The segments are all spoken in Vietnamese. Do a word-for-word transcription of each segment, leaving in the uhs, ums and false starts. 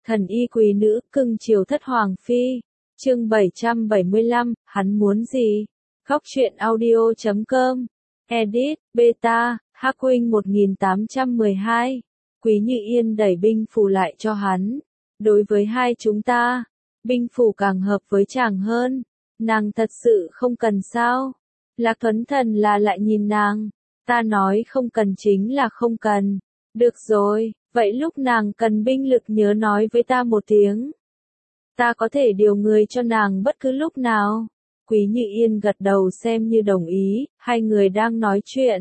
Thần y quý nữ, cưng chiều thất hoàng phi. Chương bảy trăm bảy mươi lăm, hắn muốn gì? Góc truyện audio chấm com. Edit, beta, Hắc Huynh một nghìn tám trăm mười hai. Quý Như Yên đẩy binh phù lại cho hắn. Đối với hai chúng ta, binh phù càng hợp với chàng hơn. Nàng thật sự không cần sao? Lạc Thuấn Thần là lại nhìn nàng. Ta nói không cần chính là không cần. Được rồi, vậy lúc nàng cần binh lực nhớ nói với ta một tiếng. Ta có thể điều người cho nàng bất cứ lúc nào. Quý Như Yên gật đầu xem như đồng ý, hai người đang nói chuyện.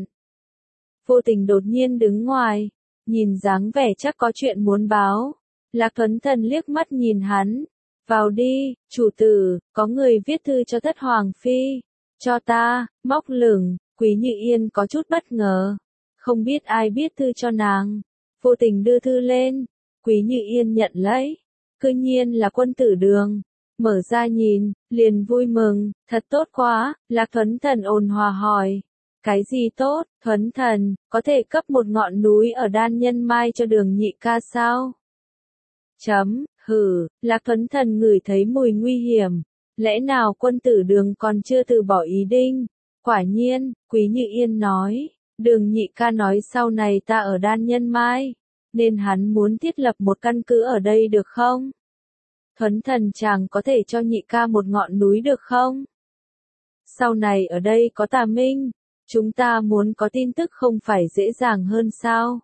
Vô Tình đột nhiên đứng ngoài, nhìn dáng vẻ chắc có chuyện muốn báo. Lạc Thuấn Thần liếc mắt nhìn hắn. Vào đi, chủ tử, có người viết thư cho thất hoàng phi. Cho ta, móc lửng, Quý Như Yên có chút bất ngờ. Không biết ai viết thư cho nàng. Vô Tình đưa thư lên, Quý Như Yên nhận lấy. Cư nhiên là Quân Tử Đường. Mở ra nhìn, liền vui mừng, thật tốt quá. Lạc Thuấn Thần ôn hòa hỏi. Cái gì tốt? Thuấn Thần, có thể cấp một ngọn núi ở Đan Nhân Mai cho Đường nhị ca sao? Chấm, hử, Lạc Thuấn Thần ngửi thấy mùi nguy hiểm. Lẽ nào Quân Tử Đường còn chưa từ bỏ ý định? Quả nhiên, Quý Như Yên nói. Đường nhị ca nói sau này ta ở Đan Nhân Mai, nên hắn muốn thiết lập một căn cứ ở đây được không? Thuấn Thần chàng có thể cho nhị ca một ngọn núi được không? Sau này ở đây có Tà Minh, chúng ta muốn có tin tức không phải dễ dàng hơn sao?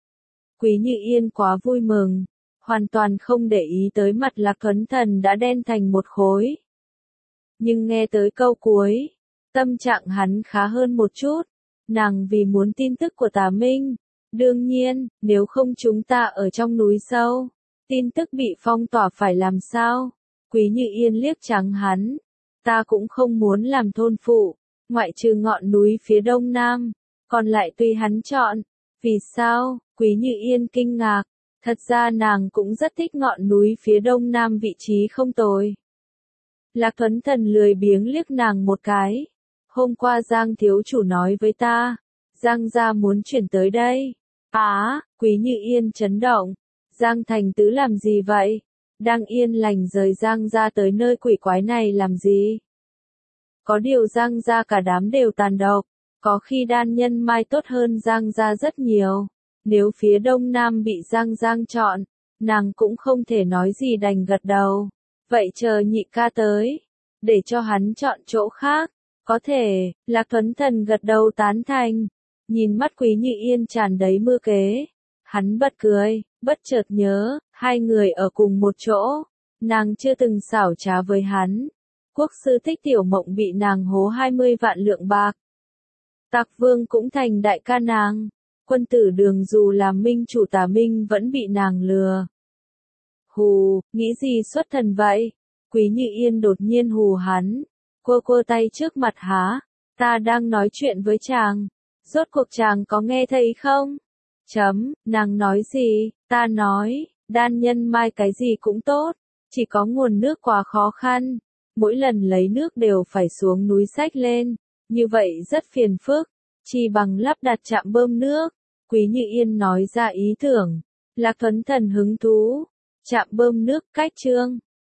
Quý Như Yên quá vui mừng, hoàn toàn không để ý tới mặt Lạc Thuấn Thần đã đen thành một khối. Nhưng nghe tới câu cuối, tâm trạng hắn khá hơn một chút. Nàng vì muốn tin tức của Tà Minh. Đương nhiên, nếu không chúng ta ở trong núi sâu, tin tức bị phong tỏa phải làm sao? Quý Như Yên liếc trắng hắn. Ta cũng không muốn làm thôn phụ, ngoại trừ ngọn núi phía đông nam, còn lại tùy hắn chọn. Vì sao? Quý Như Yên kinh ngạc. Thật ra nàng cũng rất thích ngọn núi phía đông nam, vị trí không tồi. Lạc Thuấn Thần lười biếng liếc nàng một cái. Hôm qua Giang thiếu chủ nói với ta, Giang gia muốn chuyển tới đây. Á, Quý Như Yên chấn động. Giang Thành Tứ làm gì vậy? Đang yên lành rời Giang gia tới nơi quỷ quái này làm gì? Có điều Giang gia cả đám đều tàn độc, có khi Đan Nhân Mai tốt hơn Giang gia rất nhiều. Nếu phía đông nam bị Giang Giang chọn, nàng cũng không thể nói gì đành gật đầu. Vậy chờ nhị ca tới, để cho hắn chọn chỗ khác. Có thể, Lạc Thuấn Thần gật đầu tán thành. Nhìn mắt Quý Như Yên tràn đầy mưu kế. Hắn bật cười, bất chợt nhớ, hai người ở cùng một chỗ. Nàng chưa từng xảo trá với hắn. Quốc sư Thích Tiểu Mộng bị nàng hố hai mươi vạn lượng bạc. Tạc Vương cũng thành đại ca nàng. Quân Tử Đường dù làm minh chủ Tà Minh vẫn bị nàng lừa. Hù, nghĩ gì xuất thần vậy? Quý Như Yên đột nhiên hù hắn. Quơ quơ tay trước mặt há. Ta đang nói chuyện với chàng. Rốt cuộc chàng có nghe thấy không? Chấm, nàng nói gì? Ta nói, Đan Nhân Mai cái gì cũng tốt. Chỉ có nguồn nước quá khó khăn. Mỗi lần lấy nước đều phải xuống núi xách lên. Như vậy rất phiền phức. Chỉ bằng lắp đặt trạm bơm nước. Quý Như Yên nói ra ý tưởng. Lạc Thuấn Thần hứng thú. Trạm bơm nước cách trương.